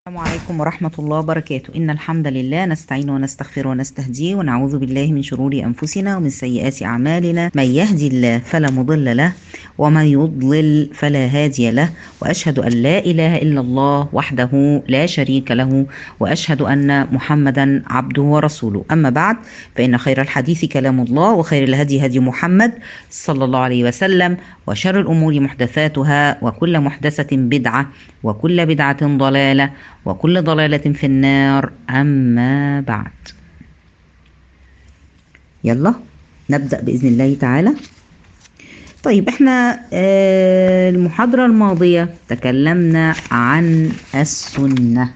السلام عليكم ورحمة الله وبركاته. إن الحمد لله نستعين ونستغفر ونستهديه ونعوذ بالله من شرور أنفسنا ومن سيئات أعمالنا. من يهدي الله فلا مضل له ومن يضلل فلا هادي له، وأشهد أن لا إله إلا الله وحده لا شريك له، وأشهد أن محمدا عبده ورسوله. أما بعد، فإن خير الحديث كلام الله، وخير الهدي هدي محمد صلى الله عليه وسلم، وشر الأمور محدثاتها، وكل محدثة بدعة، وكل بدعة ضلالة، وكل ضلالة في النار. أما بعد، يلا نبدأ بإذن الله تعالى. طيب احنا المحاضرة الماضية تكلمنا عن السنة،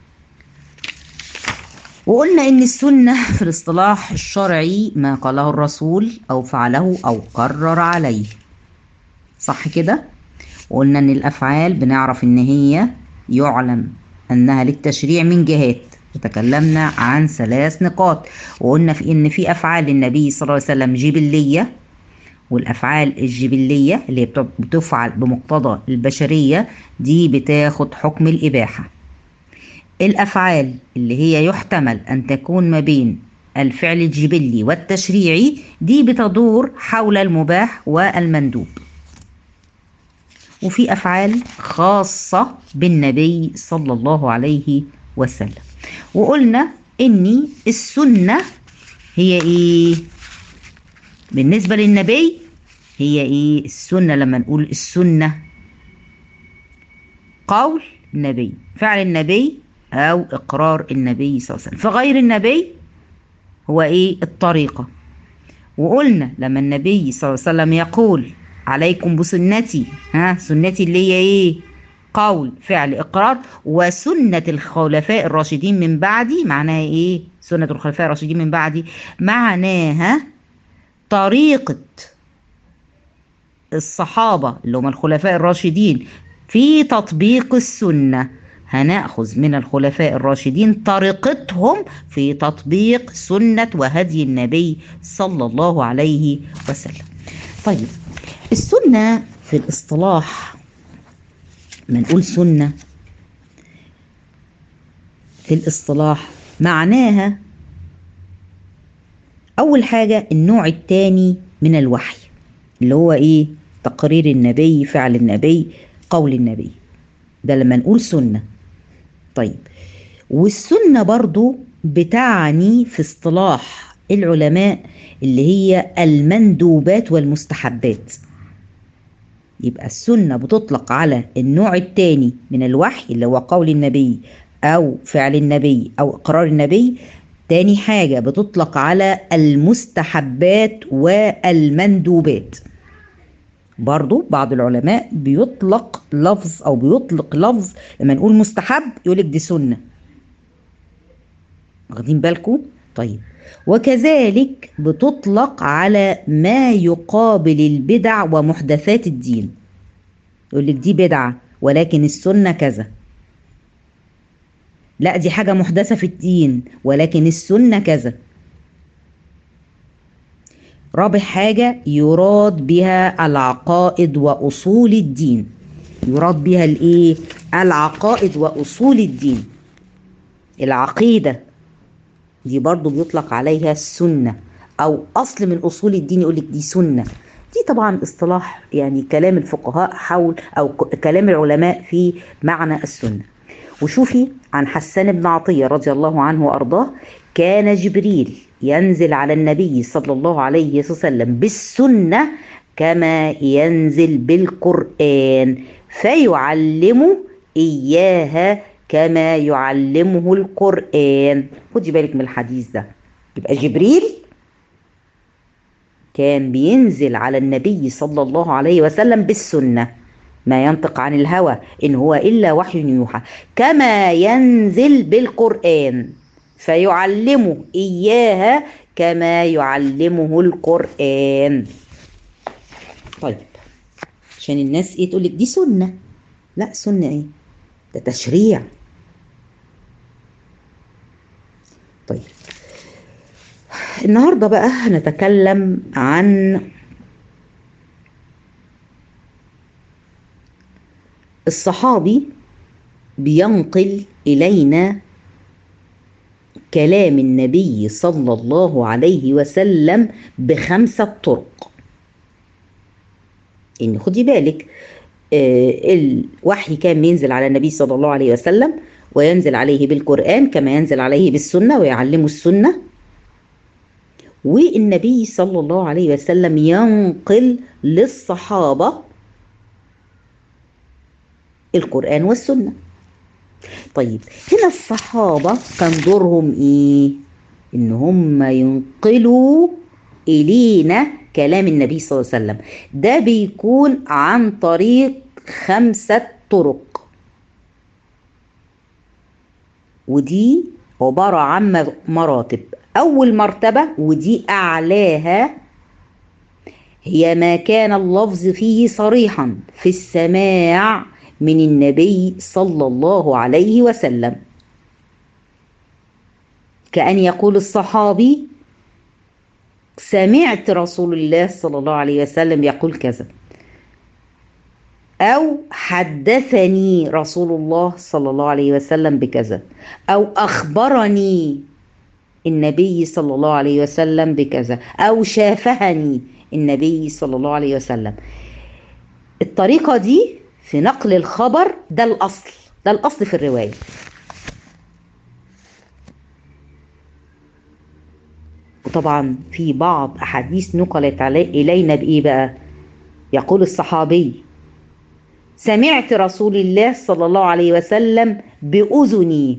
وقلنا إن السنة في الاصطلاح الشرعي ما قاله الرسول أو فعله أو قرر عليه، صح كده؟ وقلنا إن الأفعال بنعرف إن هي يعلم أنها للتشريع من جهات، وتكلمنا عن 3 نقاط، وقلنا إن في أفعال النبي صلى الله عليه وسلم جبلية، والأفعال الجبلية اللي بتفعل بمقتضى البشرية دي بتاخد حكم الإباحة. الأفعال اللي هي يحتمل أن تكون ما بين الفعل الجبلي والتشريعي دي بتدور حول المباح والمندوب. وفي أفعال خاصة بالنبي صلى الله عليه وسلم، وقلنا إن السنة هي إيه بالنسبة للنبي؟ هي إيه السنة؟ لما نقول السنة، قول النبي، فعل النبي، أو إقرار النبي صلى الله عليه وسلم. فغير النبي هو إيه؟ الطريقة. وقلنا لما النبي صلى الله عليه وسلم يقول عليكم بسنتي، سنتي اللي هي ايه؟ قول فعل اقرار. وسنة الخلفاء الراشدين من بعدي، معناها ايه سنة الخلفاء الراشدين من بعدي؟ معناها طريقة الصحابة اللي هم الخلفاء الراشدين في تطبيق السنة. هنأخذ من الخلفاء الراشدين طريقتهم في تطبيق سنة وهدي النبي صلى الله عليه وسلم. طيب، السنة في الاصطلاح، ما نقول سنة في الاصطلاح معناها أول حاجة النوع الثاني من الوحي، اللي هو إيه؟ تقرير النبي، فعل النبي، قول النبي، ده لما نقول سنة. طيب، والسنة برضو بتعني في اصطلاح العلماء اللي هي المندوبات والمستحبات. يبقى السنة بتطلق على النوع الثاني من الوحي اللي هو قول النبي أو فعل النبي أو إقرار النبي. تاني حاجة بتطلق على المستحبات والمندوبات. برضو بعض العلماء بيطلق لفظ لما نقول مستحب يقولك دي سنة، واخدين بالكم؟ طيب، وكذلك بتطلق على ما يقابل البدع ومحدثات الدين، يقولك دي بدعة ولكن السنة كذا، لا دي حاجة محدثة في الدين ولكن السنة كذا. رابع حاجة يراد بها العقائد وأصول الدين، يراد بها الايه؟ العقائد وأصول الدين. العقيدة دي برضو بيطلق عليها السنة، أو أصل من أصول الدين يقولك دي سنة. دي طبعا اصطلاح يعني كلام الفقهاء حول أو كلام العلماء في معنى السنة. وشوفي عن حسان بن عطية رضي الله عنه وأرضاه، كان جبريل ينزل على النبي صلى الله عليه وسلم بالسنة كما ينزل بالقرآن، فيعلمه إياها كما يعلمه القرآن. خدي بالك من الحديث ده. يبقى جبريل كان بينزل على النبي صلى الله عليه وسلم بالسنة، ما ينطق عن الهوى إن هو إلا وحي يوحى، كما ينزل بالقرآن، فيعلمه إياها كما يعلمه القرآن. طيب، عشان الناس إيه تقولك دي سنة، لا سنة إيه؟ ده تشريع. طيب، النهاردة بقى هنتكلم عن الصحابي بينقل إلينا كلام النبي صلى الله عليه وسلم ب5 طرق. إن خدي بالك الوحي كان ينزل على النبي صلى الله عليه وسلم، وينزل عليه بالقرآن كما ينزل عليه بالسنة ويعلمه السنة، والنبي صلى الله عليه وسلم ينقل للصحابة القرآن والسنة. طيب هنا الصحابة كان دورهم ايه؟ ان هم ينقلوا الينا كلام النبي صلى الله عليه وسلم. ده بيكون عن طريق 5 طرق، ودي عبارة عن مراتب. اول مرتبة ودي اعلاها هي ما كان اللفظ فيه صريحا في السماع من النبي صلى الله عليه وسلم، كأن يقول الصحابي سمعت رسول الله صلى الله عليه وسلم يقول كذا، أو حدثني رسول الله صلى الله عليه وسلم بكذا، أو أخبرني النبي صلى الله عليه وسلم بكذا، أو شافهني النبي صلى الله عليه وسلم. الطريقة دي في نقل الخبر ده الأصل، ده الأصل في الرواية. وطبعا في بعض أحاديث نقلت إلينا بإيه بقى؟ يقول الصحابي سمعت رسول الله صلى الله عليه وسلم بأذني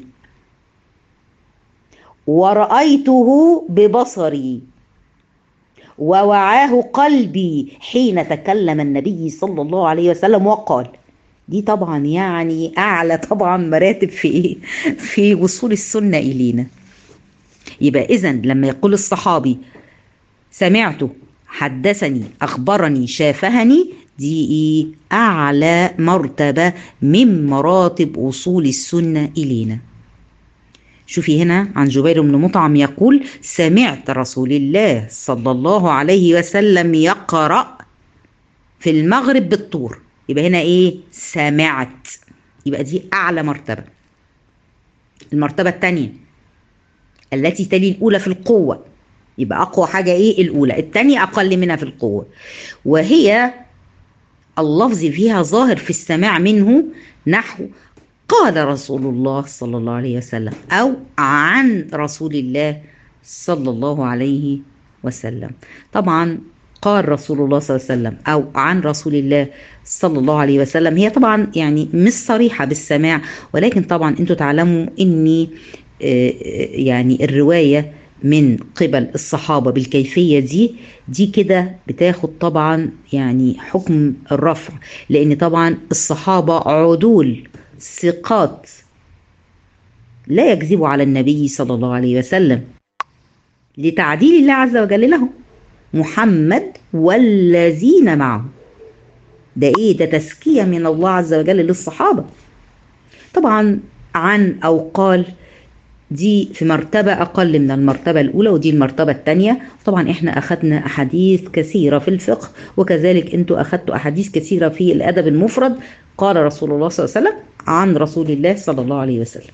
ورأيته ببصري ووعاه قلبي حين تكلم النبي صلى الله عليه وسلم وقال. دي طبعا يعني أعلى طبعا مراتب في إيه؟ في وصول السنة إلينا. يبقى إذن لما يقول الصحابي سمعته حدثني أخبرني شافهني، دي إيه؟ أعلى مرتبة من مراتب وصول السنة إلينا. شوفي هنا عن جبير بن مطعم يقول سمعت رسول الله صلى الله عليه وسلم يقرأ في المغرب بالطور. يبقى هنا إيه؟ سمعت. يبقى دي أعلى مرتبة. المرتبة الثانية التي تلي الأولى في القوة، يبقى أقوى حاجة إيه؟ الأولى. الثانية أقل منها في القوة، وهي اللفظ فيها ظاهر في السماع منه نحو قال رسول الله صلى الله عليه وسلم، أو عن رسول الله صلى الله عليه وسلم. طبعا قال رسول الله صلى الله عليه وسلم أو عن رسول الله صلى الله عليه وسلم هي طبعا يعني مش صريحة بالسماع، ولكن طبعا انتوا تعلموا اني يعني الرواية من قبل الصحابة بالكيفية دي كده بتاخد طبعا يعني حكم الرفع، لأن طبعا الصحابة عدول ثقات لا يكذبوا على النبي صلى الله عليه وسلم لتعديل الله عز وجل لهم. محمد والذين معه، ده ايه؟ ده تزكية من الله عز وجل للصحابة. طبعا عن أو قال دي في مرتبة أقل من المرتبة الأولى، ودي المرتبة الثانية. طبعا إحنا أخذنا أحاديث كثيرة في الفقه، وكذلك أنتوا أخذتوا أحاديث كثيرة في الأدب المفرد. قال رسول الله صلى الله عليه وسلم عن رسول الله صلى الله عليه وسلم.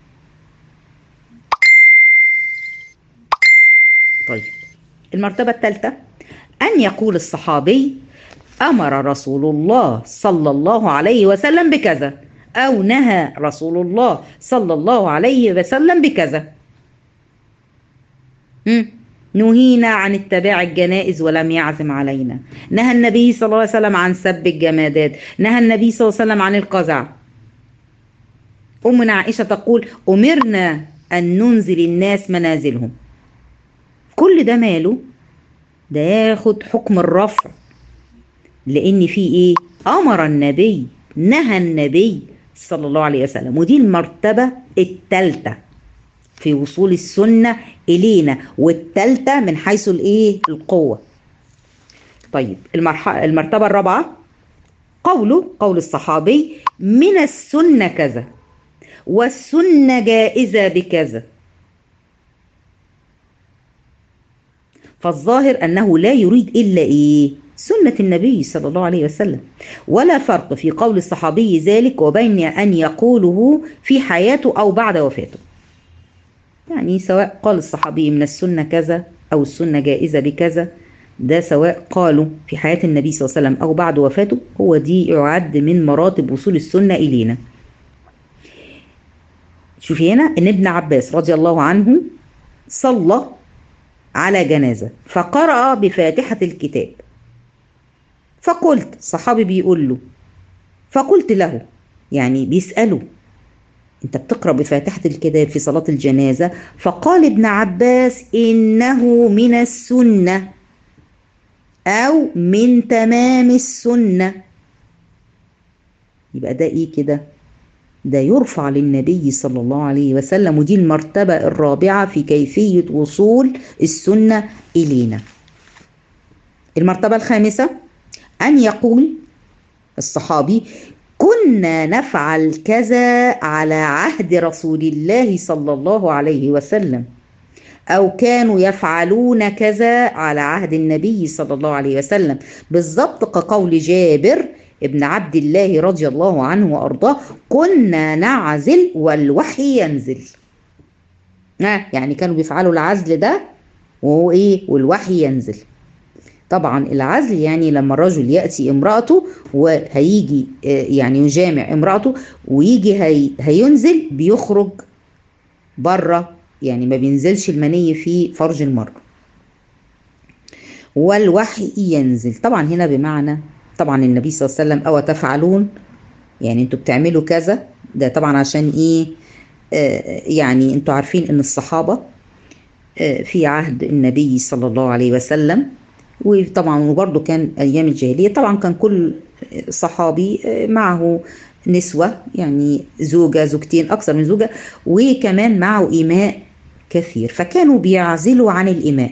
طيب المرتبة الثالثة أن يقول الصحابي أمر رسول الله صلى الله عليه وسلم بكذا، أو نهى رسول الله صلى الله عليه وسلم بكذا. نهينا عن اتباع الجنائز ولم يعزم علينا. نهى النبي صلى الله عليه وسلم عن سب الجمادات. نهى النبي صلى الله عليه وسلم عن القزع. أمنا عائشة تقول أمرنا أن ننزل الناس منازلهم. كل ده ماله؟ ده ياخد حكم الرفع، لأن في إيه؟ أمر النبي، نهى النبي صلى الله عليه وسلم. ودي المرتبة الثالثة في وصول السنة إلينا، والثالثة من حيث الإيه؟ القوة. طيب المرتبة الرابعة قول الصحابي من السنة كذا، والسنة جائزة بكذا. فالظاهر أنه لا يريد إلا إيه؟ سنة النبي صلى الله عليه وسلم. ولا فرق في قول الصحابي ذلك وبين أن يقوله في حياته أو بعد وفاته. يعني سواء قال الصحابي من السنة كذا أو السنة جائزة بكذا، ده سواء قالوا في حياة النبي صلى الله عليه وسلم أو بعد وفاته، هو دي يعد من مراتب وصول السنة إلينا. شوفي هنا إن ابن عباس رضي الله عنه صلى على جنازة فقرأ بفاتحة الكتاب، فقلت، صحابي بيقول له، فقلت له، يعني بيسأله، انت بتقرأ بفاتحة الكتاب في صلاة الجنازة؟ فقال ابن عباس إنه من السنة أو من تمام السنة. يبقى ده إيه كده؟ ده يرفع للنبي صلى الله عليه وسلم، ودي المرتبة الرابعة في كيفية وصول السنة إلينا. المرتبة الخامسة أن يقول الصحابي كنا نفعل كذا على عهد رسول الله صلى الله عليه وسلم، أو كانوا يفعلون كذا على عهد النبي صلى الله عليه وسلم، بالضبط كقول جابر ابن عبد الله رضي الله عنه وأرضاه كنا نعزل والوحي ينزل. يعني كانوا بيفعلوا العزل ده وهو إيه؟ والوحي ينزل. طبعا العزل يعني لما الرجل يأتي امرأته وهيجي يعني يجامع امرأته ويجي هينزل، بيخرج بره، يعني ما بينزلش المني في فرج المرأة. والوحي ينزل طبعا هنا بمعنى طبعا النبي صلى الله عليه وسلم أو تفعلون، يعني انتوا بتعملوا كذا، ده طبعا عشان ايه؟ يعني انتوا عارفين ان الصحابة في عهد النبي صلى الله عليه وسلم، وطبعا وبرضه كان ايام الجاهليه طبعا كان كل صحابي معه نسوه، يعني زوجه زوجتين اكثر من زوجه، وكمان معه اماء كثير، فكانوا بيعزلوا عن الاماء.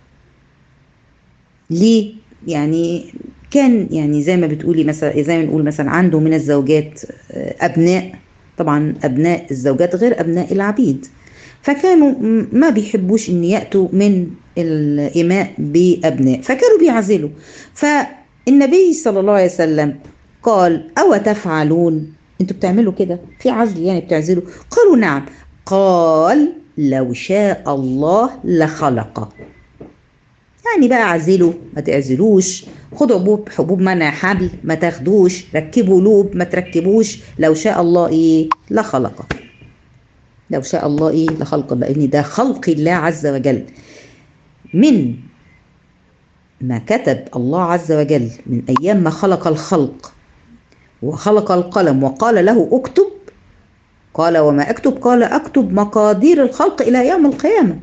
ليه؟ يعني كان يعني زي ما بتقولي مثلا، زي ما نقول مثلا عنده من الزوجات ابناء، طبعا ابناء الزوجات غير ابناء العبيد، فكانوا ما بيحبوش ان يأتوا من الإماء بأبناء، فكانوا بيعزلوا. فالنبي صلى الله عليه وسلم قال أو تفعلون، انتوا بتعملوا كده في عزل يعني بتعزلوا؟ قالوا نعم. قال لو شاء الله لخلق، يعني بقى اعزلوا ما تعزلوش، خدوا حبوب منع حمل ما تاخدوش، ركبوا لوب ما تركبوش، لو شاء الله ايه لخلق. لو شاء الله ايه لخلق، لان ده خلق الله عز وجل. من ما كتب الله عز وجل من ايام ما خلق الخلق وخلق القلم وقال له اكتب، قال وما اكتب؟ قال اكتب مقادير الخلق الى يوم القيامه.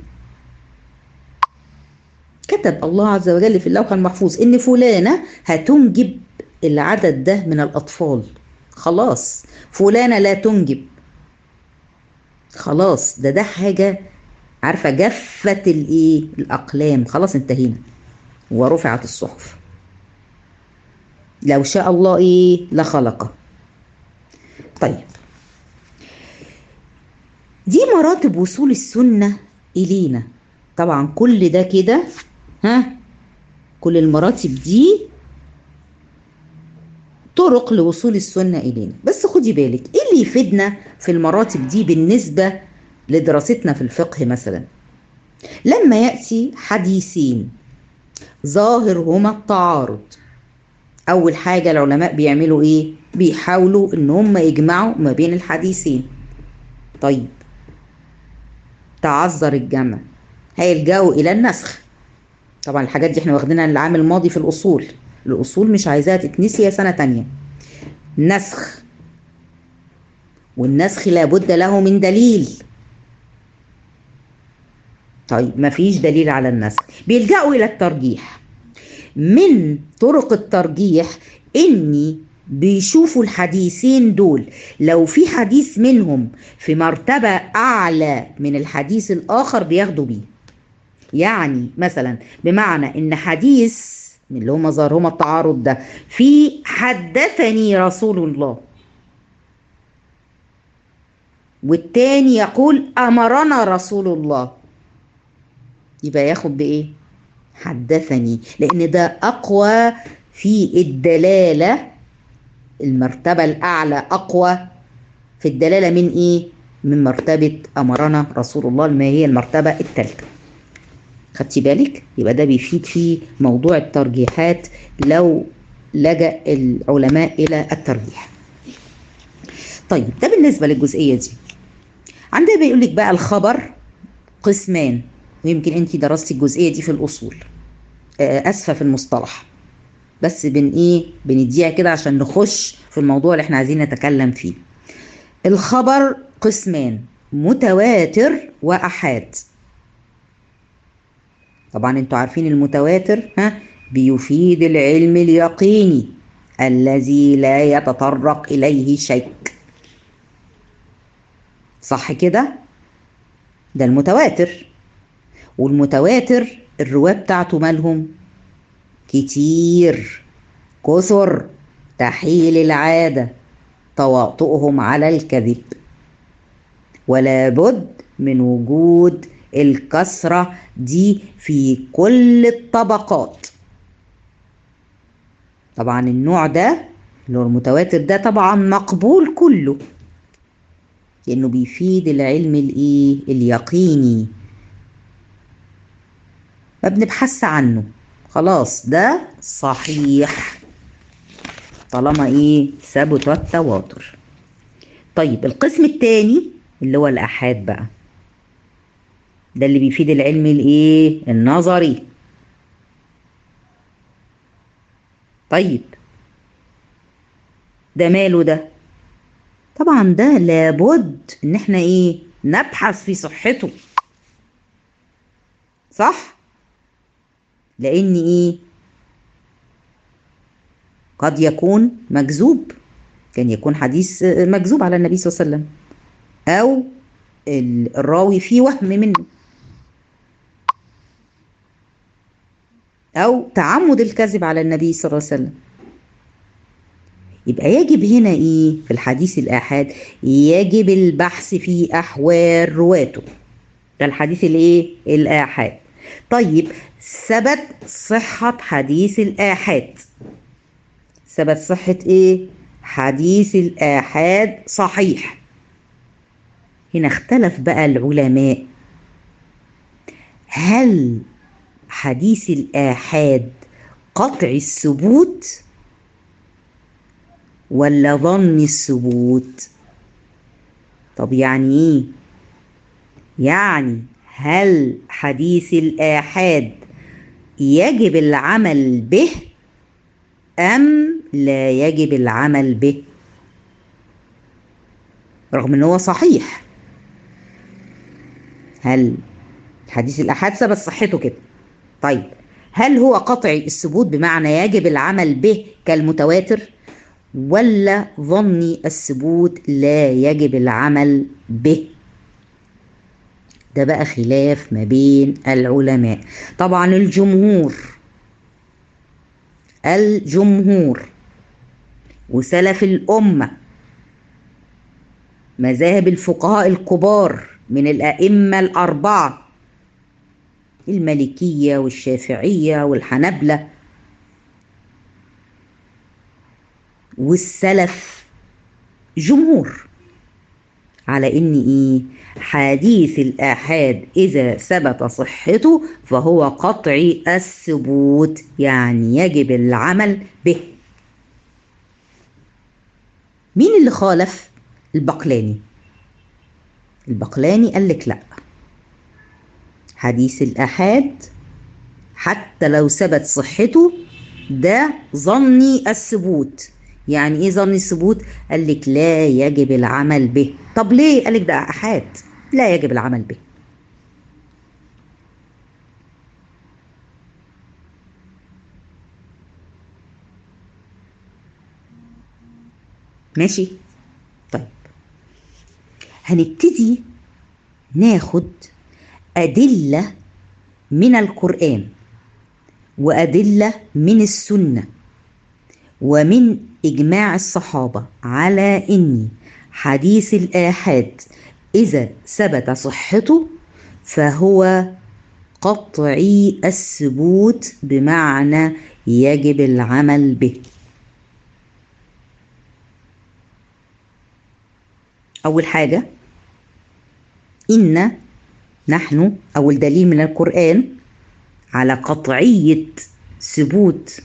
كتب الله عز وجل في اللوح المحفوظ ان فلانه هتنجب العدد ده من الاطفال، خلاص فلانه لا تنجب، خلاص ده حاجه عارفه، جفت الايه الاقلام، خلاص انتهينا ورفعت الصحف. لو شاء الله ايه لخلقه. طيب دي مراتب وصول السنه الينا. طبعا كل ده كده كل المراتب دي طرق لوصول السنه الينا. بس خدي بالك ايه اللي يفيدنا في المراتب دي بالنسبه لدراستنا في الفقه. مثلا لما ياتي حديثين ظاهر هما التعارض، اول حاجه العلماء بيعملوا ايه؟ بيحاولوا ان هم يجمعوا ما بين الحديثين. طيب تعذر الجمع، هيلجأوا الى النسخ. طبعا الحاجات دي احنا واخدينها العام الماضي في الاصول، الاصول مش عايزاها تتنسي يا سنه تانية. نسخ، والنسخ لابد له من دليل. طيب مفيش دليل على النسخ، بيلجأوا الى الترجيح. من طرق الترجيح اني بيشوفوا الحديثين دول لو في حديث منهم في مرتبة اعلى من الحديث الاخر بياخدوا بيه. يعني مثلا بمعنى ان حديث من اللي هم ظاهرهما التعارض ده في حدثني رسول الله، والتاني يقول امرنا رسول الله، يبقى ياخد بايه؟ حدثني، لأن ده أقوى في الدلالة، المرتبة الأعلى أقوى في الدلالة من إيه؟ من مرتبة أمرنا رسول الله، ما هي المرتبة الثالثة. خدتي بالك؟ يبقى ده بيفيد في موضوع الترجيحات لو لجأ العلماء إلى الترجيح. طيب ده بالنسبة للجزئية دي. عندنا بيقول لك بقى الخبر قسمان، ويمكن انت درستي الجزئية دي في الأصول، أسفة في المصطلح، بس بنديها كده عشان نخش في الموضوع اللي احنا عايزين نتكلم فيه. الخبر قسمان، متواتر وأحاد. طبعا انتوا عارفين المتواتر بيفيد العلم اليقيني الذي لا يتطرق إليه شك، صح كده؟ ده المتواتر. والمتواتر الرواة بتاعته مالهم؟ كتير، كثر، تحيل العادة، تواطؤهم على الكذب، ولا بد من وجود الكثرة دي في كل الطبقات. طبعا النوع ده اللي هو المتواتر ده طبعا مقبول كله، لأنه بيفيد العلم اليقيني، ما بنبحث عنه، خلاص ده صحيح طالما ثبت التواتر. طيب القسم الثاني اللي هو الآحاد بقى، ده اللي بيفيد العلم النظري. طيب ده ماله ده؟ طبعا ده لابد ان احنا نبحث في صحته، صح؟ لان قد يكون مكذوب، كان يكون حديث مكذوب على النبي صلى الله عليه وسلم، او الراوي فيه وهم منه، او تعمد الكذب على النبي صلى الله عليه وسلم. يبقى يجب هنا في الحديث الآحاد يجب البحث في أحوال رواته، ده الحديث الآحاد. طيب ثبت صحة حديث الآحاد، ثبت صحة حديث الآحاد صحيح. هنا اختلف بقى العلماء، هل حديث الآحاد قطع الثبوت ولا ظن الثبوت؟ طب يعني يعني هل حديث الآحاد يجب العمل به أم لا يجب العمل به، رغم أنه صحيح؟ هل حديث الآحاد ثبت صحته كده، طيب هل هو قطع الثبوت بمعنى يجب العمل به كالمتواتر، ولا ظني الثبوت لا يجب العمل به؟ ده بقى خلاف ما بين العلماء. طبعا الجمهور وسلف الأمة، مذاهب الفقهاء الكبار من الأئمة الأربعة، المالكية والشافعية والحنبلة والسلف، جمهور على ان حديث الآحاد اذا ثبت صحته فهو قطعي الثبوت، يعني يجب العمل به. مين اللي خالف؟ البقلاني قال لك لا، حديث الآحاد حتى لو ثبت صحته ده ظني الثبوت. يعني ايه ظني الثبوت؟ قال لك لا يجب العمل به. طب ليه؟ قال لك ده آحاد لا يجب العمل به. ماشي. طيب هنبتدي ناخد أدلة من القرآن وأدلة من السنة ومن إجماع الصحابة على إن حديث الآحاد إذا ثبت صحته فهو قطعي الثبوت بمعنى يجب العمل به. أول حاجة إن نحن أول دليل من القرآن على قطعية ثبوت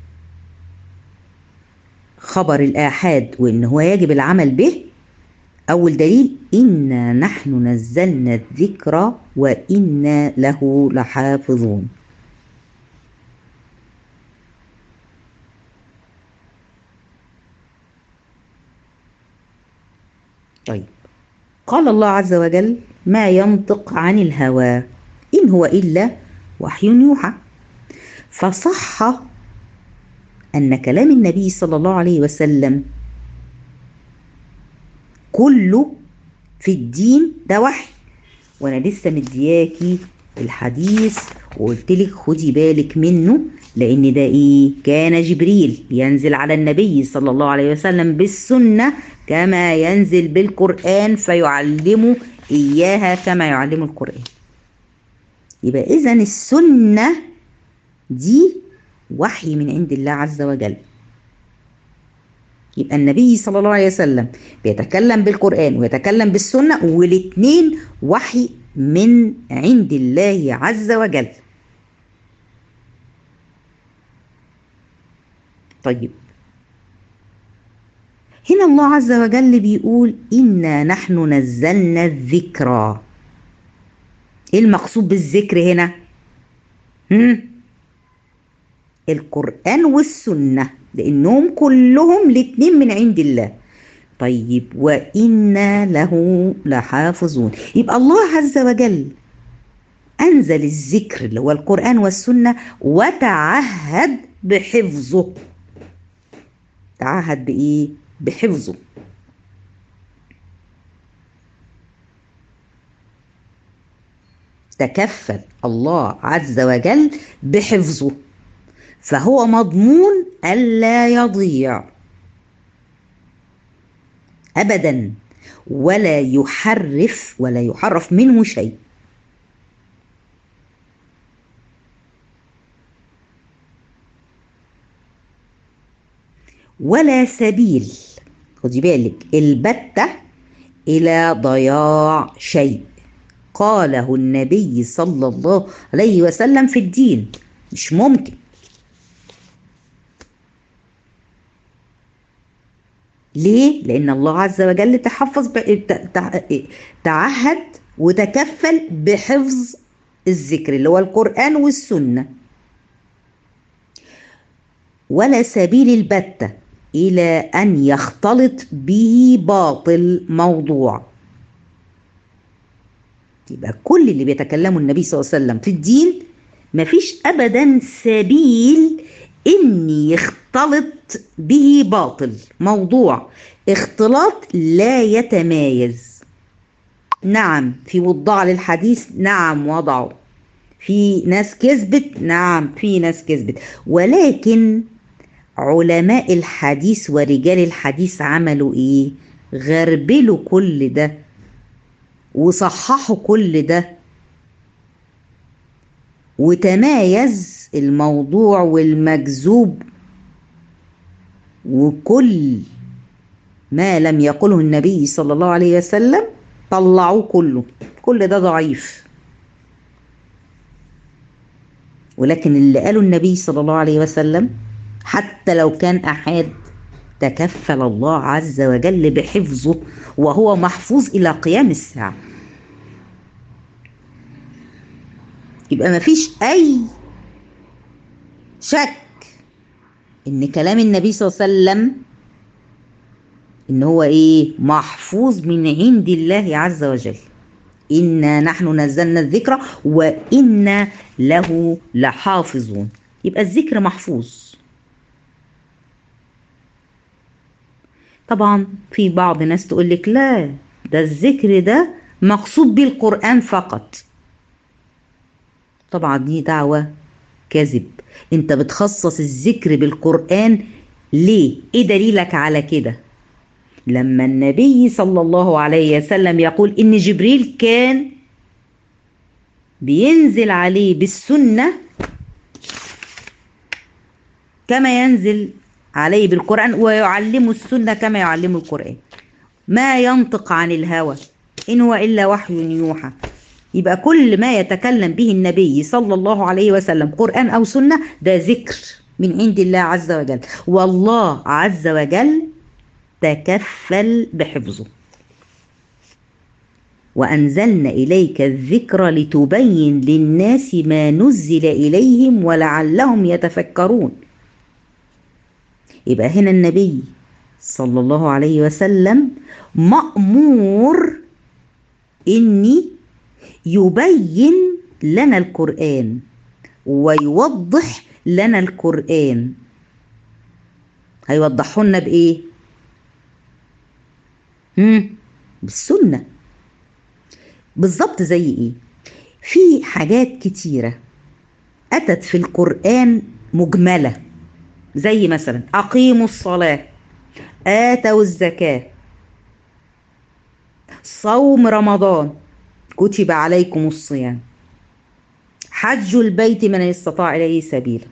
خبر الآحاد وإن هو يجب العمل به. أول دليل إنا نحن نزلنا الذكر وإنا له لحافظون. طيب، قال الله عز وجل ما ينطق عن الهوى إن هو إلا وحي يوحى. فصح أن كلام النبي صلى الله عليه وسلم كله في الدين ده وحي. وانا لسه مدياكي الحديث وقلت لك خدي بالك منه، لان ده ايه؟ كان جبريل ينزل على النبي صلى الله عليه وسلم بالسنة كما ينزل بالقرآن فيعلمه اياها كما يعلم القرآن. يبقى اذا السنة دي وحي من عند الله عز وجل. يبقى النبي صلى الله عليه وسلم بيتكلم بالقرآن ويتكلم بالسنة، والاتنين وحي من عند الله عز وجل. طيب، هنا الله عز وجل بيقول إنا نحن نزلنا الذكر. ايه المقصود بالذكر هنا؟ القرآن والسنة، لأنهم كلهم الاتنين من عند الله. طيب، وإنا له لحافظون. يبقى الله عز وجل أنزل الذكر اللي هو القرآن والسنة وتعهد بحفظه. تعهد بإيه؟ بحفظه. تكفل الله عز وجل بحفظه، فهو مضمون ألا يضيع أبدا ولا يحرف منه شيء. ولا سبيل، خدي بالك، البتة إلى ضياع شيء قاله النبي صلى الله عليه وسلم في الدين. مش ممكن. ليه؟ لأن الله عز وجل تعهد وتكفل بحفظ الذكر اللي هو القرآن والسنة. ولا سبيل البتة إلى أن يختلط به باطل موضوع. يبقى كل اللي بيتكلمه النبي صلى الله عليه وسلم في الدين مفيش أبدا سبيل إن يختلط به باطل موضوع. اختلاط لا يتمايز. نعم في وضع للحديث، نعم وضعوا. في ناس كذبت، نعم في ناس كذبت، ولكن علماء الحديث ورجال الحديث عملوا ايه؟ غربلوا كل ده وصححوا كل ده، وتمايز الموضوع والمكذوب، وكل ما لم يقله النبي صلى الله عليه وسلم طلعوه كله. كل ده ضعيف. ولكن اللي قاله النبي صلى الله عليه وسلم حتى لو كان أحاد تكفل الله عز وجل بحفظه، وهو محفوظ إلى قيام الساعة. يبقى ما فيش أي شك إن كلام النبي صلى الله عليه وسلم إن هو إيه؟ محفوظ من عند الله عز وجل. إنا نحن نزلنا الذكر وإنا له لحافظون. يبقى الذكر محفوظ. طبعا في بعض ناس تقول لك لا، ده الذكر ده مقصود بالقرآن فقط. طبعا دي دعوة كذب. انت بتخصص الذكر بالقرآن ليه؟ ايه دليلك على كده؟ لما النبي صلى الله عليه وسلم يقول ان جبريل كان بينزل عليه بالسنة كما ينزل عليه بالقرآن، ويعلمه السنة كما يعلمه القرآن. ما ينطق عن الهوى إن هو إلا وحي يوحى. يبقى كل ما يتكلم به النبي صلى الله عليه وسلم قرآن أو سنة ده ذكر من عند الله عز وجل، والله عز وجل تكفل بحفظه. وأنزلنا إليك الذكر لتبين للناس ما نزل إليهم ولعلهم يتفكرون. يبقى هنا النبي صلى الله عليه وسلم مأمور إني يبين لنا القرآن ويوضح لنا القرآن. هيوضحه لنا بإيه؟ بالسنة. بالظبط زي إيه؟ في حاجات كتيرة أتت في القرآن مجملة، زي مثلا أقيموا الصلاة، آتوا الزكاة، صوم رمضان، كتب عليكم الصيام، حج البيت من استطاع إليه سبيلا.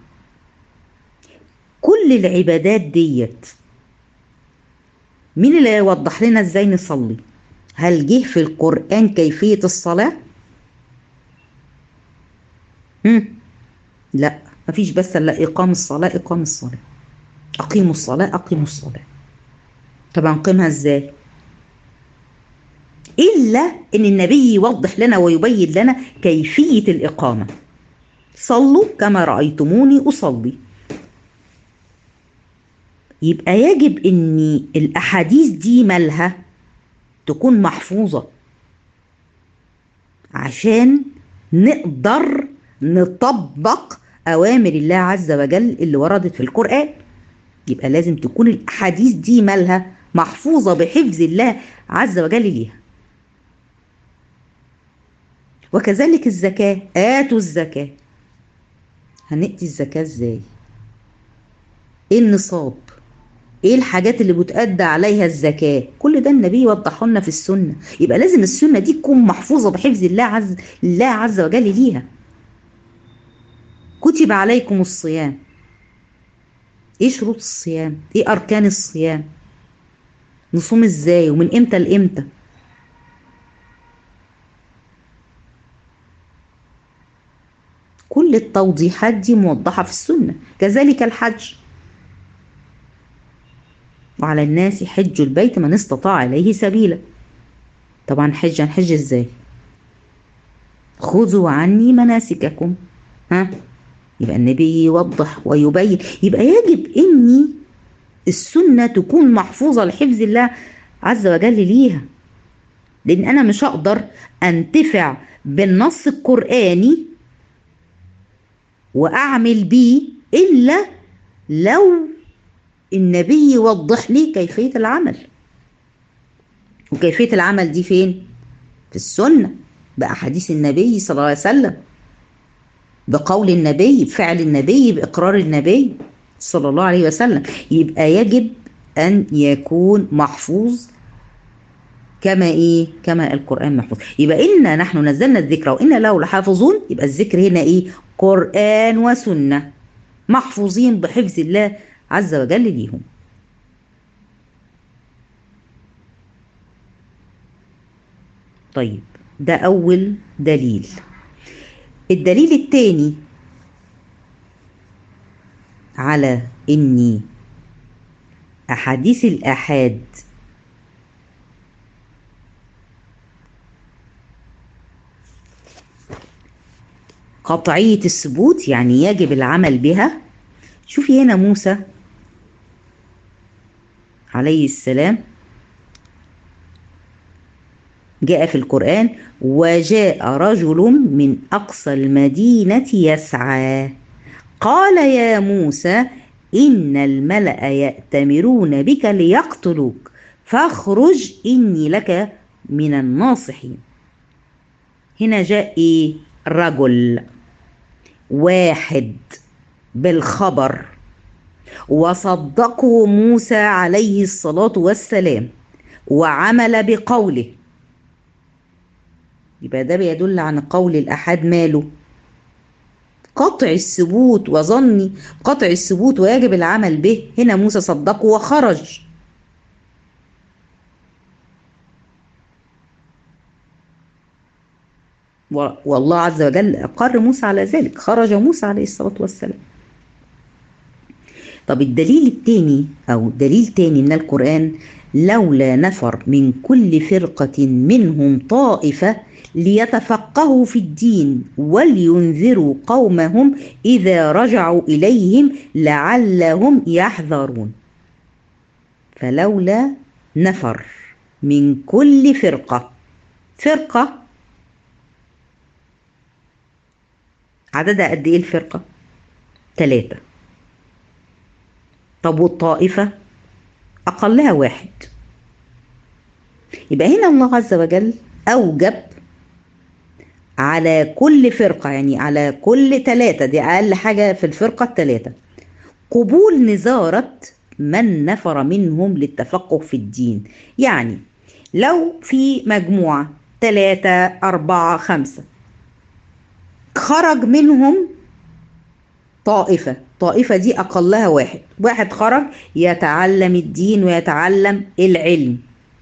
كل العبادات ديت مين اللي يوضح لنا ازاي نصلي؟ هل جه في القرآن كيفية الصلاة؟ لا، مفيش. بس الا إقام الصلاة، إقام الصلاة، أقيموا الصلاة، أقيموا الصلاة. طب هنقيمها ازاي؟ إلا إن النبي يوضح لنا ويبين لنا كيفية الإقامة. صلوا كما رأيتموني أصلي. يبقى يجب إن الأحاديث دي مالها تكون محفوظة عشان نقدر نطبق أوامر الله عز وجل اللي وردت في القرآن. يبقى لازم تكون الأحاديث دي مالها محفوظة بحفظ الله عز وجل ليها. وكذلك الزكاة، آتوا الزكاة. هنأتي الزكاة ازاي؟ ايه النصاب؟ ايه الحاجات اللي بتأدى عليها الزكاة؟ كل ده النبي يوضحه لنا في السنة. يبقى لازم السنة دي تكون محفوظة بحفظ الله عز وجل ليها. كتب عليكم الصيام. ايه شروط الصيام؟ ايه أركان الصيام؟ نصوم ازاي ومن امتى لامتى؟ كل التوضيحات دي موضحة في السنة. كذلك الحج، وعلى الناس حج البيت من استطاع إليه سبيلا. طبعا هنحج ازاي؟ خذوا عني مناسككم. يبقى النبي يوضح ويبين. يبقى يجب إني السنة تكون محفوظة لحفظ الله عز وجل ليها، لأن أنا مش هقدر أنتفع بالنص القرآني وأعمل بيه إلا لو النبي يوضح لي كيفية العمل. وكيفية العمل دي فين؟ في السنة، بأحاديث النبي صلى الله عليه وسلم، بقول النبي، بفعل النبي، بإقرار النبي صلى الله عليه وسلم. يبقى يجب أن يكون محفوظ كما كما القرآن محفوظ. يبقى إنا نحن نزلنا الذكر وإنا له لحافظون. يبقى الذكر هنا قرآن وسنة محفوظين بحفظ الله عز وجل ليهم. طيب، ده أول دليل. الدليل الثاني على إن أحاديث الآحاد قطعية الثبوت، يعني يجب العمل بها. شوفي هنا موسى عليه السلام جاء في القرآن: وجاء رجل من أقصى المدينة يسعى قال يا موسى إن الملأ يأتمرون بك ليقتلوك فاخرج إني لك من الناصحين. هنا جاء رجل واحد بالخبر وصدقه موسى عليه الصلاة والسلام وعمل بقوله. يبقى ده بيدل عن قول الأحاد ماله قطع الثبوت وظني قطع الثبوت ويجب العمل به. هنا موسى صدقه وخرج. والله عز وجل أقر موسى على ذلك، خرج موسى عليه الصلاة والسلام. طب الدليل التاني أو دليل تاني من القرآن: لولا نفر من كل فرقة منهم طائفة ليتفقهوا في الدين ولينذروا قومهم إذا رجعوا إليهم لعلهم يحذرون. فلولا نفر من كل فرقة، فرقة عددها قد إيه الفرقة؟ 3. طب والطائفة أقلها 1. يبقى هنا الله عز وجل أوجب على كل فرقة، يعني على كل 3، دي أقل حاجة في الفرقة 3، قبول نظارة من نفر منهم للتفقه في الدين. يعني لو في مجموعة 3 4 5 خرج منهم طائفة، طائفة دي أقلها 1 خرج يتعلم الدين ويتعلم العلم.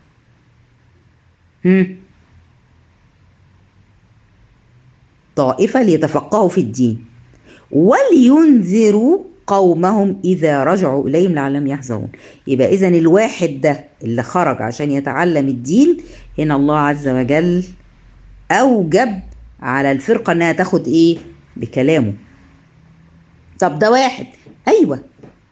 طائفة ليتفقهوا في الدين ولينذروا قومهم إذا رجعوا إليهم لعلهم يحذرون. يبقى إذن الواحد ده اللي خرج عشان يتعلم الدين، هنا الله عز وجل أوجب على الفرقة إنها تاخد إيه؟ بكلامه. طب ده 1، أيوة،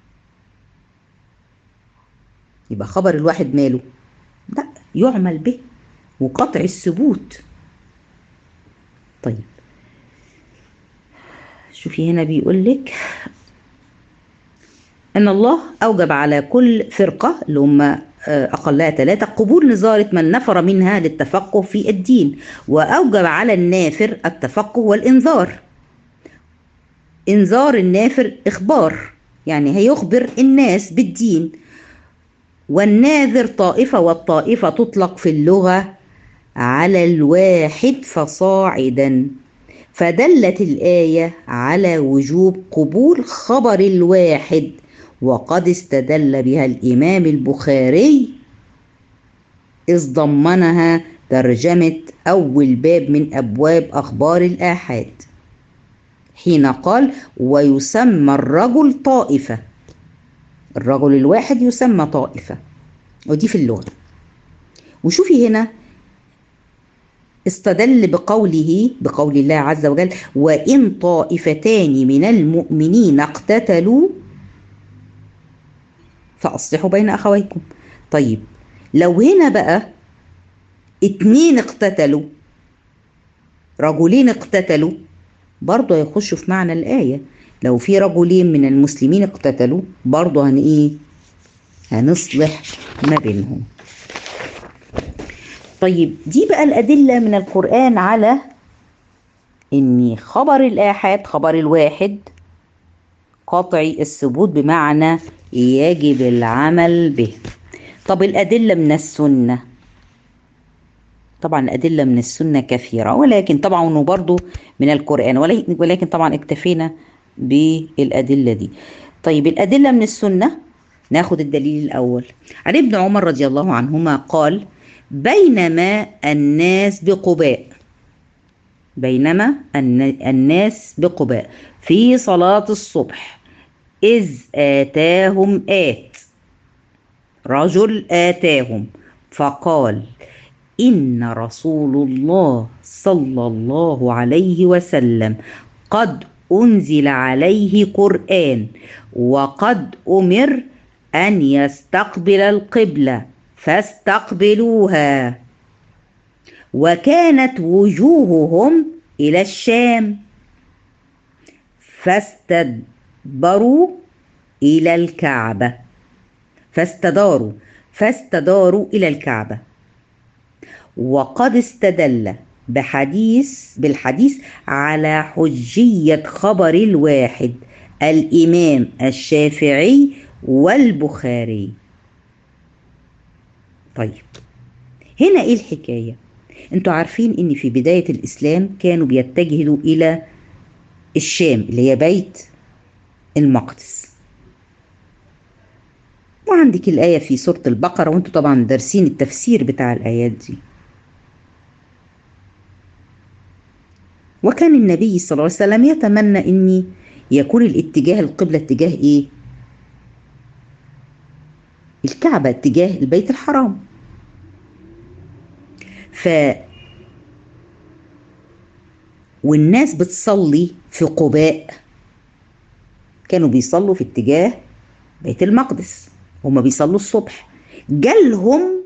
يبقى خبر الواحد ماله؟ لا، يعمل به وقطع الثبوت. طيب شوفي هنا بيقول لك ان الله اوجب على كل فرقه اللي هم اقلها 3 قبول نظاره من نفر منها للتفقه في الدين، واوجب على النافر التفقه والانذار. انذار النافر اخبار، يعني هيخبر الناس بالدين. والناذر طائفه، والطائفه تطلق في اللغه على الواحد فصاعدا. فدلت الآية على وجوب قبول خبر الواحد، وقد استدل بها الإمام البخاري إذ ضمنها ترجمة أول باب من أبواب أخبار الآحاد، حين قال: ويسمى الرجل طائفة. الرجل الواحد يسمى طائفة، ودي في اللغة. وشوفي هنا استدل بقول الله عز وجل: وإن طائفتان من المؤمنين اقتتلوا فأصلحوا بين أخويكم. طيب لو هنا بقى 2 اقتتلوا، رجلين اقتتلوا، برضه هيخشوا في معنى الآية. لو في رجلين من المسلمين اقتتلوا برضه هنصلح ما بينهم. طيب دي بقى الأدلة من القرآن على إن خبر الآحاد، خبر الواحد، قطع الثبوت بمعنى يجب العمل به. طب الأدلة من السنة، طبعا الأدلة من السنة كثيرة، ولكن طبعا برضو من القرآن، ولكن طبعا اكتفينا بالأدلة دي. طيب الأدلة من السنة، ناخد الدليل الأول. عن ابن عمر رضي الله عنهما قال: بينما الناس بقباء في صلاة الصبح إذ آتاهم رجل آتاهم فقال: إن رسول الله صلى الله عليه وسلم قد أنزل عليه قرآن وقد أمر أن يستقبل القبلة فاستقبلوها، وكانت وجوههم إلى الشام فاستداروا إلى الكعبة. وقد استدل بالحديث على حجية خبر الواحد الإمام الشافعي والبخاري. طيب هنا إيه الحكاية؟ انتوا عارفين ان في بداية الاسلام كانوا بيتجهوا الى الشام اللي هي بيت المقدس. وعندك الآية في سورة البقرة، وانتوا طبعا دارسين التفسير بتاع الآيات دي. وكان النبي صلى الله عليه وسلم يتمنى ان يكون الاتجاه القبلة اتجاه ايه؟ الكعبة، اتجاه البيت الحرام. ف والناس بتصلي في قباء كانوا بيصلوا في اتجاه بيت المقدس، هما بيصلوا الصبح. جالهم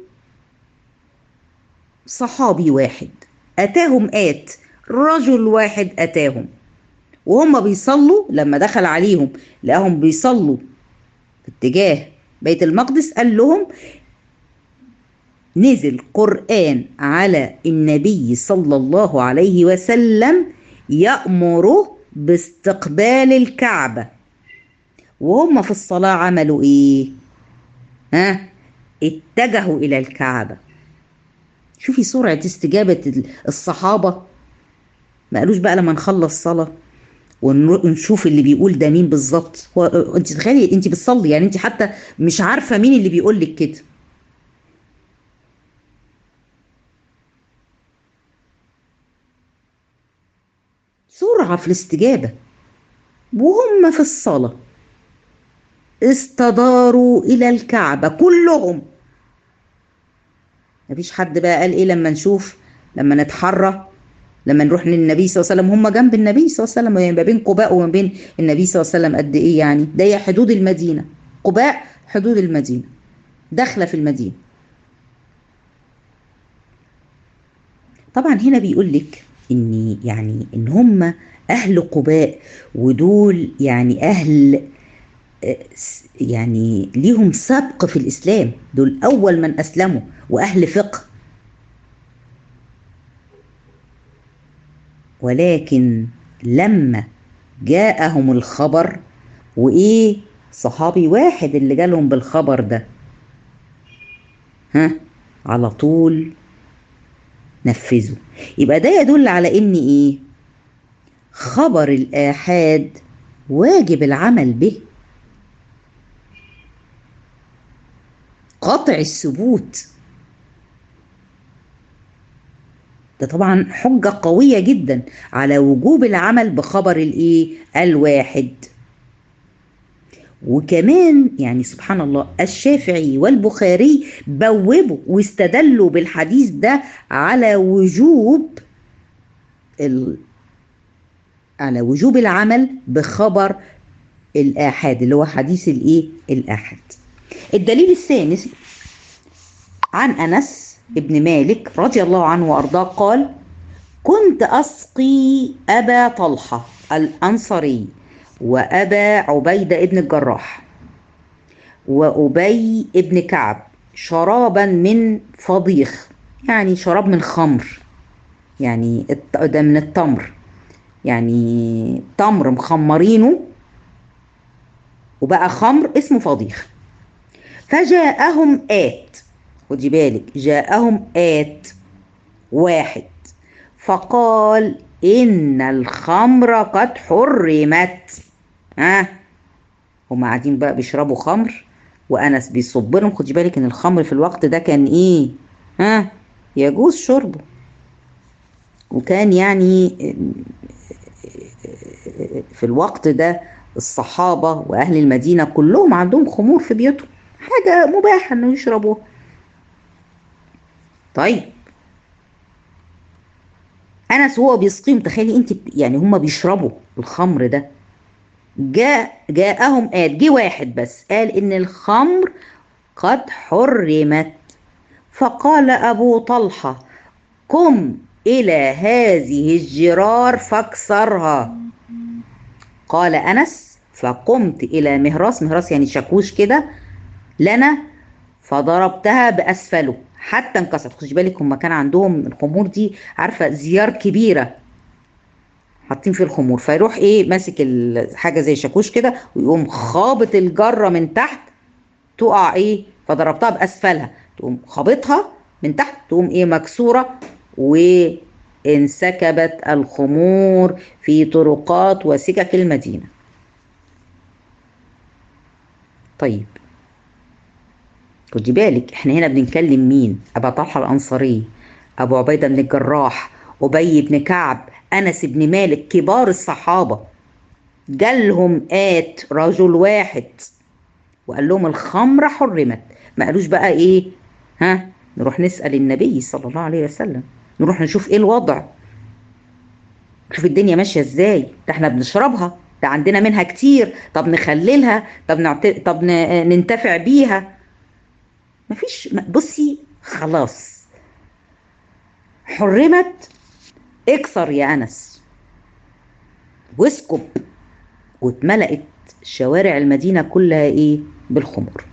صحابي واحد أتاهم رجل واحد أتاهم وهم بيصلوا، لما دخل عليهم لقاهم بيصلوا في اتجاه بيت المقدس، قال لهم نزل قرآن على النبي صلى الله عليه وسلم يأمره باستقبال الكعبة. وهم في الصلاة عملوا ايه؟ اتجهوا إلى الكعبة. شوفي سرعة استجابة الصحابة. ما قالوش بقى لما نخلص صلاة ونشوف اللي بيقول ده مين بالظبط. انت تخيلي انت بتصلي، يعني انت حتى مش عارفة مين اللي بيقول لك كده. سرعة في الاستجابة. وهم في الصلاة استداروا إلى الكعبة كلهم. مفيش حد بقى قال ايه لما نشوف، لما نتحرى، لما نروح للنبي صلى الله عليه وسلم. هم جنب النبي صلى الله عليه وسلم، يعني ما بين قباء وما بين النبي صلى الله عليه وسلم قد ايه؟ يعني ده هي حدود المدينة. قباء حدود المدينة، داخلة في المدينة. طبعا هنا بيقول لك ان يعني ان هم اهل قباء، ودول يعني اهل يعني ليهم سبق في الاسلام، دول اول من اسلموا واهل فقه. ولكن لما جاءهم الخبر، وايه صحابي واحد اللي جالهم بالخبر ده، على طول نفذوا. يبقى ده يدل على ان ايه؟ خبر الآحاد واجب العمل به، قطع الثبوت. ده طبعا حجة قوية جدا على وجوب العمل بخبر الايه؟ الواحد. وكمان يعني سبحان الله، الشافعي والبخاري بوبوا واستدلوا بالحديث ده على وجوب على وجوب العمل بخبر الآحاد اللي هو حديث الايه؟ الآحاد. الدليل الثاني عن أنس ابن مالك رضي الله عنه وأرضاه قال: كنت أسقي أبا طلحة الأنصاري وأبا عبيدة ابن الجراح وأبي ابن كعب شرابا من فضيخ، يعني شراب من خمر، يعني ده من التمر، يعني تمر مخمرينه وبقى خمر اسمه فضيخ. فجاءهم خدي بالك، جاءهم واحد فقال: إن الخمر قد حرمت. هم قاعدين بقى بيشربوا خمر وأنس بيصب لهم. خدي بالك إن الخمر في الوقت ده كان إيه؟ يجوز شربه. وكان يعني في الوقت ده الصحابة وأهل المدينة كلهم عندهم خمور في بيوتهم، حاجة مباحة إنه يشربوها. طيب أنس وهو بيسقيهم، تخيلي أنت يعني هم بيشربوا الخمر ده، جاءهم جه واحد بس قال إن الخمر قد حرمت. فقال أبو طلحة: قم إلى هذه الجرار فاكسرها. قال أنس: فقمت إلى مهراس يعني شاكوش كده لنا، فضربتها بأسفله حتى انكسرت. خدي بالك هم كان عندهم الخمور دي، عارفة، زيار كبيرة حاطين فيه الخمور، فيروح ايه ماسك حاجة زي شاكوش كده ويقوم خابط الجرة من تحت، تقع ايه، فضربتها بأسفلها، تقوم خابطها من تحت، تقوم ايه مكسورة وانسكبت الخمور في طرقات وسكك المدينة. طيب خدي بالك، احنا هنا بنتكلم مين؟ أبا طلحة الأنصاري، أبو عبيدة بن الجراح، أبي بن كعب، أنس بن مالك، كبار الصحابة. جالهم رجل واحد وقال لهم الخمر حرمت. ما قالوش بقى ايه، ها نروح نسأل النبي صلى الله عليه وسلم، نروح نشوف ايه الوضع، نشوف الدنيا ماشية ازاي، ده احنا بنشربها، ده عندنا منها كتير، طب نخللها، طب ننتفع بيها. مفيش. بصي خلاص حرمت، اكسر يا أنس واسكب. واتملأت شوارع المدينة كلها ايه؟ بالخمر.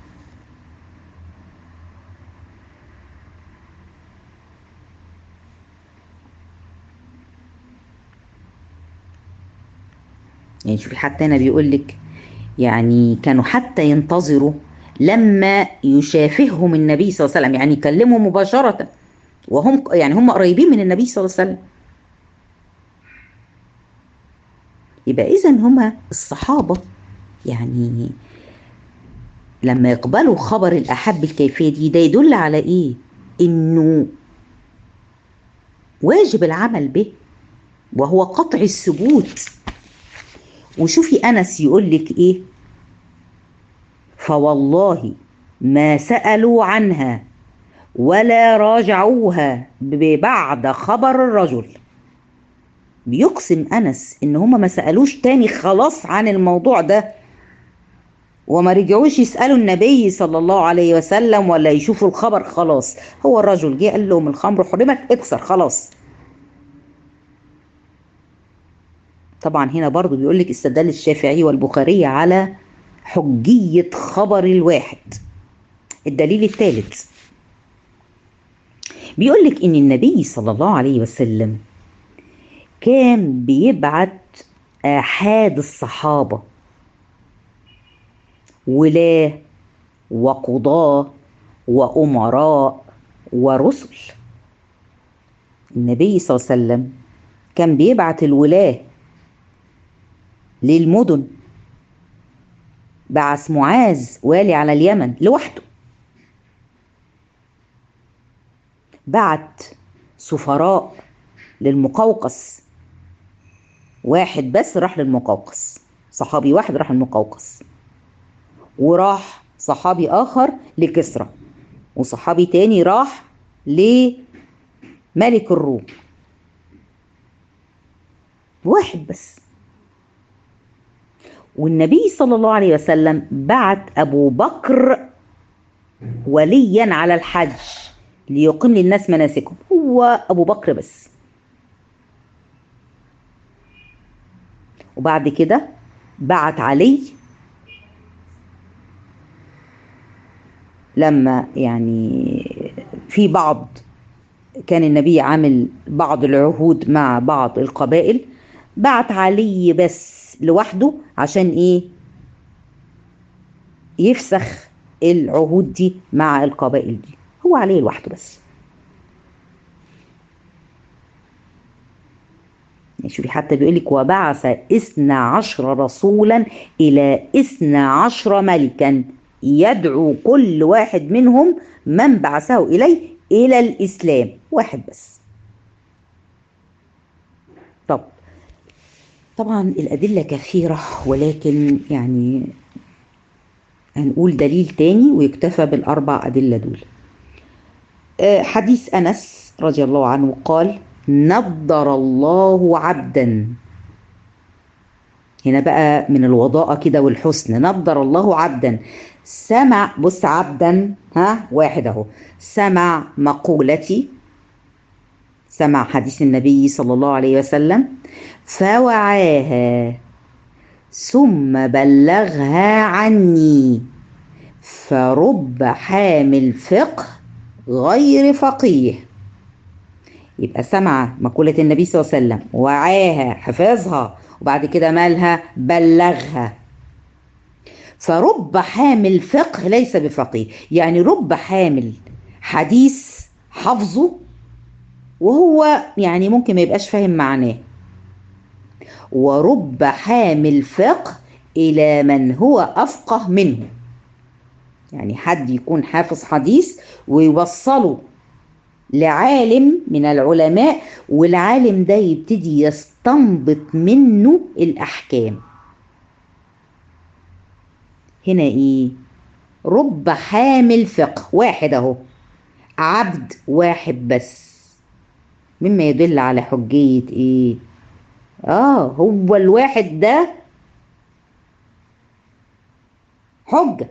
يعني شوفي حتى هنا بيقول لك، يعني كانوا حتى ينتظروا لما يشافههم النبي صلى الله عليه وسلم، يعني يكلمهم مباشرة، وهم يعني هم قريبين من النبي صلى الله عليه وسلم. يبقى إذا هما الصحابة يعني لما يقبلوا خبر الأحب الكيفية دي، ده يدل على إيه؟ إنه واجب العمل به، وهو قطع الثبوت. وشوفي أنس يقول لك إيه؟ فوالله ما سألوا عنها ولا راجعوها بعد خبر الرجل. بيقسم أنس إن هما ما سألوش تاني خلاص عن الموضوع ده، وما رجعوش يسألوا النبي صلى الله عليه وسلم ولا يشوفوا الخبر. خلاص هو الرجل جه قال لهم الخمر حرمت، اكسر خلاص. طبعا هنا برضو بيقول لك استدل الشافعي والبخاري على حجية خبر الواحد. الدليل الثالث بيقول لك إن النبي صلى الله عليه وسلم كان بيبعت آحاد الصحابة ولاة وقضاة وأمراء ورسل. النبي صلى الله عليه وسلم كان بيبعت الولاة للمدن، بعث معاذ والي على اليمن لوحده، بعت سفراء للمقوقس، واحد بس راح للمقوقس، صحابي واحد راح المقوقس، وراح صحابي آخر لكسرى، وصحابي تاني راح لملك الروم. واحد بس. والنبي صلى الله عليه وسلم بعت أبو بكر وليا على الحج ليقيم للناس مناسكهم، هو أبو بكر بس. وبعد كده بعت علي لما يعني في بعض، كان النبي عامل بعض العهود مع بعض القبائل، بعت علي بس لوحده عشان ايه؟ يفسخ العهود دي مع القبائل دي، هو عليه لوحده بس. شوفي حتى بيقول لك وبعث 12 رسولا إلى 12 ملكا يدعو كل واحد منهم من بعثه إليه إلى الإسلام. واحد بس. طب طبعا الأدلة كثيرة، ولكن يعني هنقول دليل تاني ويكتفى بالأربع أدلة دول. حديث أنس رضي الله عنه قال نضر الله عبدا. هنا بقى من الوضاءة كده والحسن، نضر الله عبدا سمع، بص عبدا ها واحد اهو، سمع مقولتي، سمع حديث النبي صلى الله عليه وسلم فوعاها ثم بلغها عني، فرب حامل فقه غير فقيه. يبقى سمع مقولة النبي صلى الله عليه وسلم، وعاها حفظها، وبعد كده مالها بلغها. فرب حامل فقه ليس بفقيه، يعني رب حامل حديث حفظه وهو يعني ممكن ما يبقاش فاهم معناه. ورب حامل فقه إلى من هو أفقه منه. يعني حد يكون حافظ حديث ويوصله لعالم من العلماء، والعالم ده يبتدي يستنبط منه الأحكام. هنا إيه؟ رب حامل فقه، واحد أهو، عبد واحد بس، مما يدل على حجية إيه؟ هو الواحد ده حجة.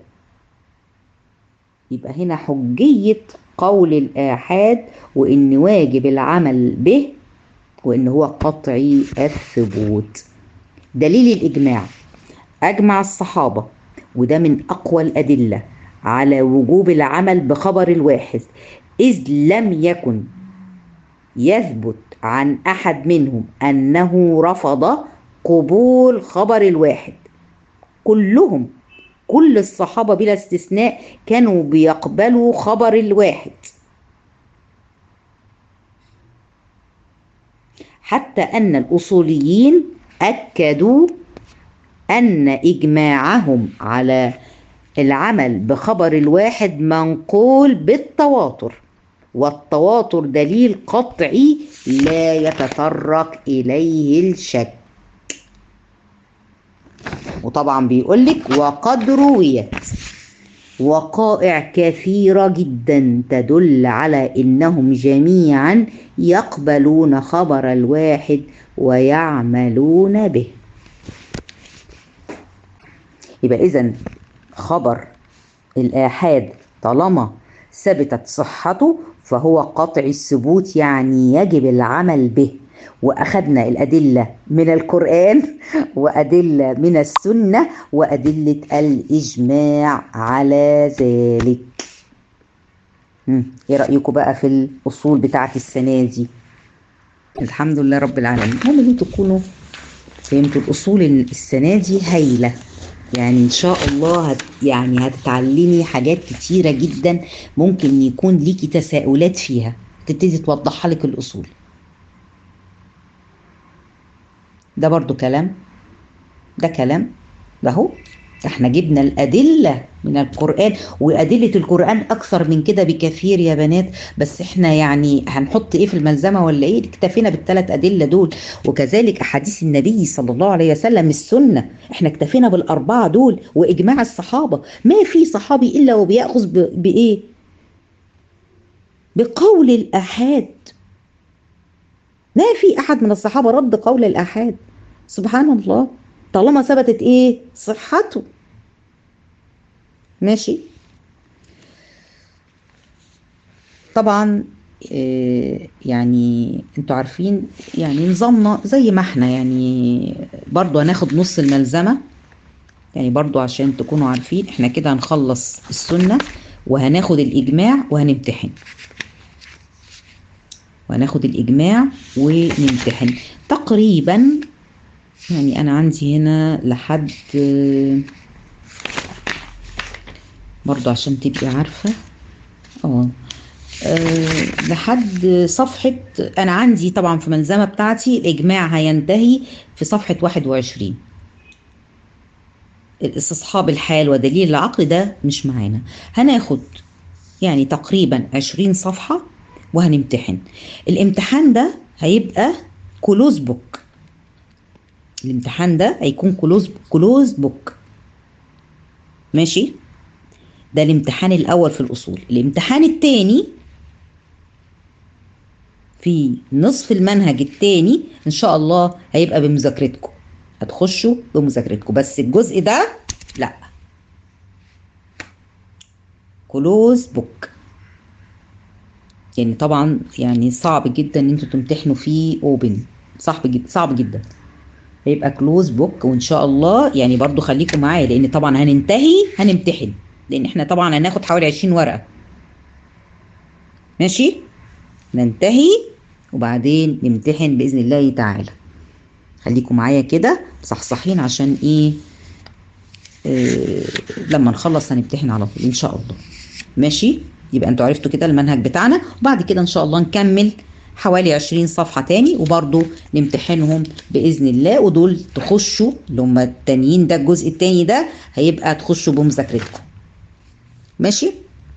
يبقى هنا حجية قول الآحاد، وإن واجب العمل به، وإن هو قطعي الثبوت. دليل الإجماع: أجمع الصحابة، وده من أقوى الأدلة على وجوب العمل بخبر الواحد، إذ لم يكن يثبت عن أحد منهم أنه رفض قبول خبر الواحد. كلهم، كل الصحابة بلا استثناء كانوا بيقبلوا خبر الواحد، حتى أن الأصوليين أكدوا أن إجماعهم على العمل بخبر الواحد منقول بالتواتر، والتواتر دليل قطعي لا يتطرق إليه الشك. وطبعا بيقولك وقد رويت وقائع كثيرة جدا تدل على إنهم جميعا يقبلون خبر الواحد ويعملون به. يبقى إذن خبر الآحاد طالما ثبتت صحته فهو قطع الثبوت، يعني يجب العمل به. وأخذنا الأدلة من القرآن وأدلة من السنة وأدلة الإجماع على ذلك. إيه رأيكم بقى في الأصول بتاعت السنة دي؟ الحمد لله رب العالمين. هم اللي تكونوا فهمتوا الأصول السنة دي هايلة، يعني إن شاء الله يعني هتتعلمي حاجات كتيرة جدا ممكن يكون ليكي تساؤلات فيها، تبتدي توضحها لك الأصول. ده برضو كلام، ده كلام، ده هو احنا جبنا الأدلة من القرآن، وأدلة القرآن أكثر من كده بكثير يا بنات، بس احنا يعني هنحط ايه في الملزمة ولا ايه؟ اكتفينا بالثلاث أدلة دول، وكذلك أحاديث النبي صلى الله عليه وسلم السنة، احنا اكتفينا بالأربعة دول وإجماع الصحابة. ما في صحابي إلا وبيأخذ بإيه؟ بقول الآحاد. ما في أحد من الصحابة رد قول الآحاد، سبحان الله، طالما ثبتت ايه؟ صحته. ماشي. طبعا يعني انتوا عارفين يعني نظامنا زي ما احنا، يعني برضو هناخد نص الملزمة، يعني برضو عشان تكونوا عارفين احنا كده هنخلص السنة وهناخد الإجماع وهنمتحن، وهناخد الإجماع ونمتحن تقريبا. يعني أنا عندي هنا لحد برضو عشان تبقي عارفة لحد صفحة، أنا عندي طبعا في ملزمة بتاعتي الإجماع هينتهي في صفحة 21. الاستصحاب الحال ودليل العقل ده مش معانا، هناخد يعني تقريبا 20 صفحة وهنمتحن. الامتحان ده هيبقى كلوز بوك، الامتحان ده هيكون كلوز بوك. ماشي، ده الامتحان الأول في الأصول. الامتحان التاني في نصف المنهج التاني إن شاء الله هيبقى بمذاكرتكم، هتخشوا بمذاكرتكم، بس الجزء ده لا، كلوز بوك. يعني طبعا يعني صعب جدا ان انتوا تمتحنوا فيه اوبن، صعب جدا، صعب جدا. هيبقى كلوز بوك، وان شاء الله يعني برضو خليكم معايا، لان طبعا هنمتحن، لان احنا طبعا هناخد حوالي 20 ورقة. ماشي، ننتهي وبعدين نمتحن بإذن الله تعالى. خليكم معايا كده صحصحين عشان ايه لما نخلص هنمتحن على طول ان شاء الله. ماشي، يبقى انتوا عرفتوا كده المنهج بتاعنا، وبعد كده ان شاء الله نكمل حوالي 20 صفحة تاني، وبرضو نمتحنهم بإذن الله، ودول تخشوا اللي هم التانيين، ده الجزء التاني ده هيبقى تخشوا بمذاكرتكم. ماشي؟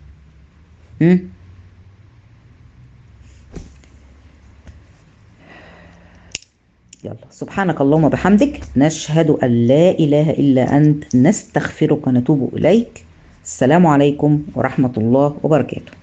يلا، سبحانك اللهم وبحمدك، نشهد أن لا إله إلا أنت، نستغفرك ونتوب إليك. السلام عليكم ورحمة الله وبركاته.